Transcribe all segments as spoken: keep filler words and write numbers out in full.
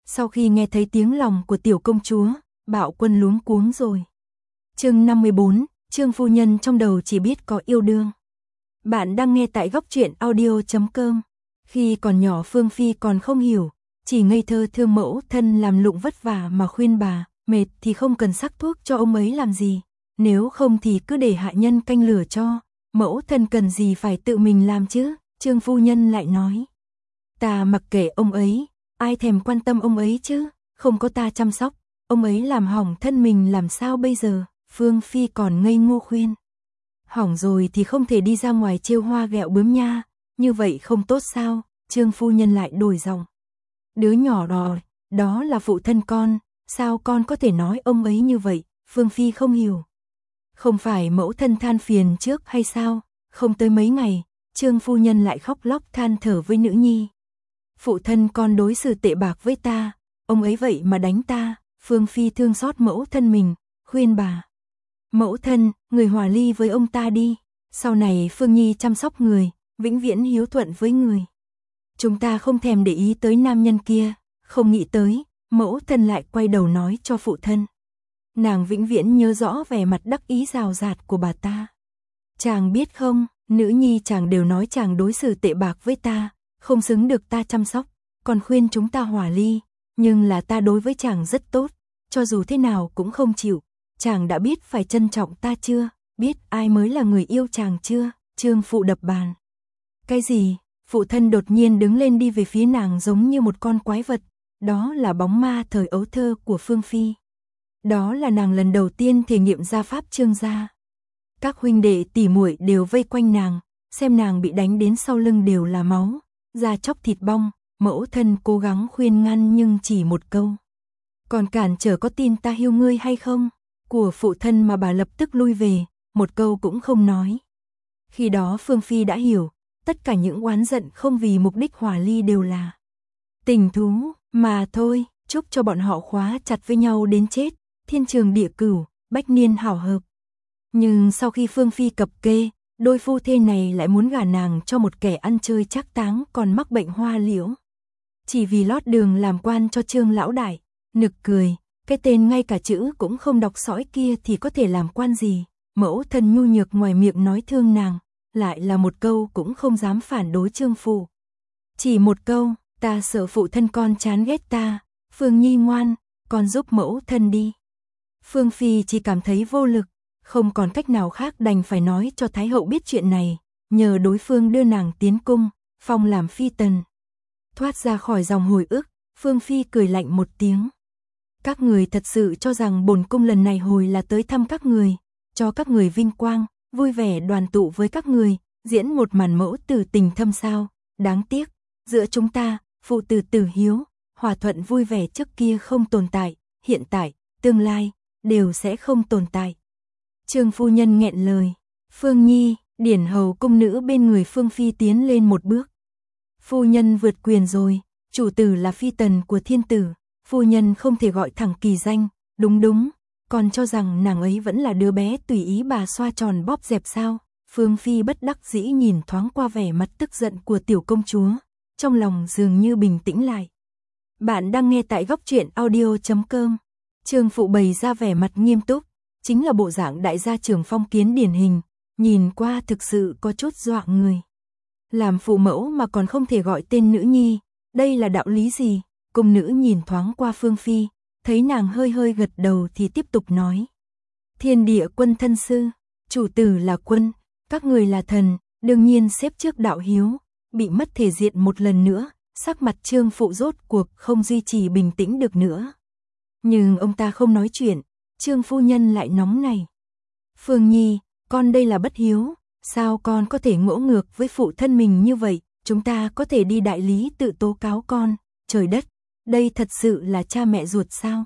Sau khi nghe thấy tiếng lòng của tiểu công chúa, Bạo Quân luống cuống rồi. Chương năm mươi bốn, Trương phu nhân trong đầu chỉ biết có yêu đương. Bạn đang nghe tại góc truyện audio chấm com. Khi còn nhỏ Phương Phi còn không hiểu, chỉ ngây thơ thương mẫu thân làm lụng vất vả mà khuyên bà, mệt thì không cần sắc thuốc cho ông ấy làm gì, nếu không thì cứ để hạ nhân canh lửa cho, mẫu thân cần gì phải tự mình làm chứ. Trương phu nhân lại nói, ta mặc kệ ông ấy, ai thèm quan tâm ông ấy chứ, không có ta chăm sóc, ông ấy làm hỏng thân mình làm sao bây giờ. Phương Phi còn ngây ngô khuyên, hỏng rồi thì không thể đi ra ngoài trêu hoa ghẹo bướm nha, như vậy không tốt sao. Trương phu nhân lại đổi giọng, đứa nhỏ rồi, đó là phụ thân con, sao con có thể nói ông ấy như vậy. Phương Phi không hiểu, không phải mẫu thân than phiền trước hay sao. Không tới mấy ngày, Trương phu nhân lại khóc lóc than thở với nữ nhi, phụ thân con đối xử tệ bạc với ta, ông ấy vậy mà đánh ta. Phương Phi thương xót mẫu thân mình, khuyên bà, mẫu thân, người hòa ly với ông ta đi, sau này Phương Nhi chăm sóc người, vĩnh viễn hiếu thuận với người. Chúng ta không thèm để ý tới nam nhân kia. Không nghĩ tới, mẫu thân lại quay đầu nói cho phụ thân, nàng vĩnh viễn nhớ rõ vẻ mặt đắc ý rào rạt của bà ta. Chàng biết không, nữ nhi chàng đều nói chàng đối xử tệ bạc với ta, không xứng được ta chăm sóc, còn khuyên chúng ta hòa ly, nhưng là ta đối với chàng rất tốt, cho dù thế nào cũng không chịu. Chàng đã biết phải trân trọng ta chưa, biết ai mới là người yêu chàng chưa. Trương phụ đập bàn, cái gì? Phụ thân đột nhiên đứng lên đi về phía nàng giống như một con quái vật, đó là bóng ma thời ấu thơ của Phương Phi. Đó là nàng lần đầu tiên thể nghiệm gia pháp Trương gia. Các huynh đệ tỉ muội đều vây quanh nàng, xem nàng bị đánh đến sau lưng đều là máu, da chóc thịt bong. Mẫu thân cố gắng khuyên ngăn nhưng chỉ một câu, còn cản trở có tin ta hiêu ngươi hay không, của phụ thân mà bà lập tức lui về, một câu cũng không nói. Khi đó Phương Phi đã hiểu, tất cả những oán giận không vì mục đích hòa ly đều là tình thú mà thôi, chúc cho bọn họ khóa chặt với nhau đến chết, thiên trường địa cửu, bách niên hảo hợp. Nhưng sau khi Phương Phi cập kê, đôi phu thê này lại muốn gả nàng cho một kẻ ăn chơi trác táng còn mắc bệnh hoa liễu, chỉ vì lót đường làm quan cho Trương lão đại. Nực cười, cái tên ngay cả chữ cũng không đọc sõi kia thì có thể làm quan gì. Mẫu thân nhu nhược ngoài miệng nói thương nàng, lại là một câu cũng không dám phản đối Trương phụ. Chỉ một câu, ta sợ phụ thân con chán ghét ta. Phương Nhi ngoan, con giúp mẫu thân đi. Phương Phi chỉ cảm thấy vô lực, không còn cách nào khác đành phải nói cho Thái hậu biết chuyện này, nhờ đối phương đưa nàng tiến cung, phong làm phi tần. Thoát ra khỏi dòng hồi ức, Phương Phi cười lạnh một tiếng. Các người thật sự cho rằng bổn cung lần này hồi là tới thăm các người, cho các người vinh quang, vui vẻ đoàn tụ với các người, diễn một màn mẫu tử tình thâm sao? Đáng tiếc, giữa chúng ta, phụ tử tử hiếu, hòa thuận vui vẻ trước kia không tồn tại, hiện tại, tương lai, đều sẽ không tồn tại. Trương phu nhân nghẹn lời. Phương Nhi, điển hầu cung nữ bên người Phương Phi tiến lên một bước. Phu nhân vượt quyền rồi, chủ tử là phi tần của thiên tử, phu nhân không thể gọi thẳng kỳ danh. Đúng đúng, còn cho rằng nàng ấy vẫn là đứa bé tùy ý bà xoa tròn bóp dẹp sao? Phương Phi bất đắc dĩ nhìn thoáng qua vẻ mặt tức giận của tiểu công chúa, trong lòng dường như bình tĩnh lại. Bạn đang nghe tại góc truyện audio chấm com. Trương phụ bày ra vẻ mặt nghiêm túc, chính là bộ dạng đại gia trưởng phong kiến điển hình, nhìn qua thực sự có chút dọa người. Làm phụ mẫu mà còn không thể gọi tên nữ nhi, đây là đạo lý gì? Cung nữ nhìn thoáng qua Phương Phi, thấy nàng hơi hơi gật đầu thì tiếp tục nói. Thiên địa quân thân sư, chủ tử là quân, các người là thần, đương nhiên xếp trước đạo hiếu. Bị mất thể diện một lần nữa, sắc mặt Trương phụ rốt cuộc không duy trì bình tĩnh được nữa. Nhưng ông ta không nói chuyện, Trương phu nhân lại nóng này. Phương Nhi, con đây là bất hiếu, sao con có thể ngỗ ngược với phụ thân mình như vậy? Chúng ta có thể đi đại lý tự tố cáo con. Trời đất, đây thật sự là cha mẹ ruột sao?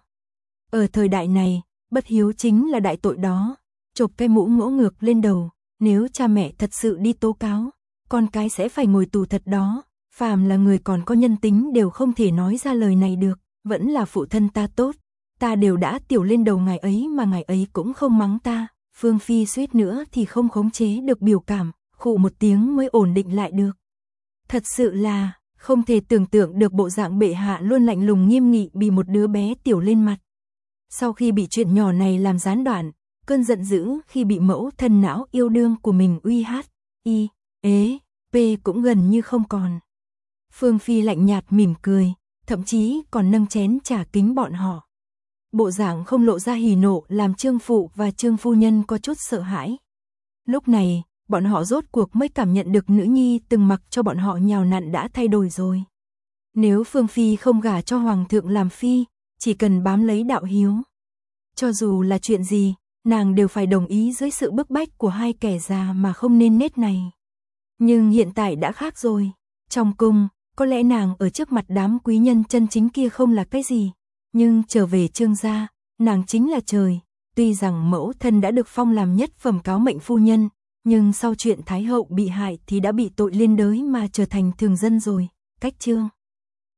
Ở thời đại này, bất hiếu chính là đại tội đó. Chộp cái mũ ngỗ ngược lên đầu, nếu cha mẹ thật sự đi tố cáo, con cái sẽ phải ngồi tù thật đó. Phàm là người còn có nhân tính đều không thể nói ra lời này được. Vẫn là phụ thân ta tốt, ta đều đã tiểu lên đầu ngài ấy mà ngài ấy cũng không mắng ta. Phương Phi suýt nữa thì không khống chế được biểu cảm, khụ một tiếng mới ổn định lại được. Thật sự là, Không thể tưởng tượng được bộ dạng bệ hạ luôn lạnh lùng nghiêm nghị bị một đứa bé tiểu lên mặt. Sau khi bị chuyện nhỏ này làm gián đoạn, cơn giận dữ khi bị mẫu thân não yêu đương của mình uy hát, y, ế, p cũng gần như không còn. Phương Phi lạnh nhạt mỉm cười, thậm chí còn nâng chén trà kính bọn họ. Bộ dạng không lộ ra hỉ nộ làm Trương Phụ và Trương Phu Nhân có chút sợ hãi. Lúc này, bọn họ rốt cuộc mới cảm nhận được nữ nhi từng mặc cho bọn họ nhào nặn đã thay đổi rồi. Nếu Phương Phi không gả cho Hoàng thượng làm Phi, chỉ cần bám lấy đạo hiếu. Cho dù là chuyện gì, nàng đều phải đồng ý dưới sự bức bách của hai kẻ già mà không nên nết này. Nhưng hiện tại đã khác rồi. Trong cung, có lẽ nàng ở trước mặt đám quý nhân chân chính kia không là cái gì. Nhưng trở về Trương gia, nàng chính là trời. Tuy rằng mẫu thân đã được phong làm nhất phẩm cáo mệnh phu nhân, nhưng sau chuyện Thái hậu bị hại thì đã bị tội liên đới mà trở thành thường dân rồi. Cách chương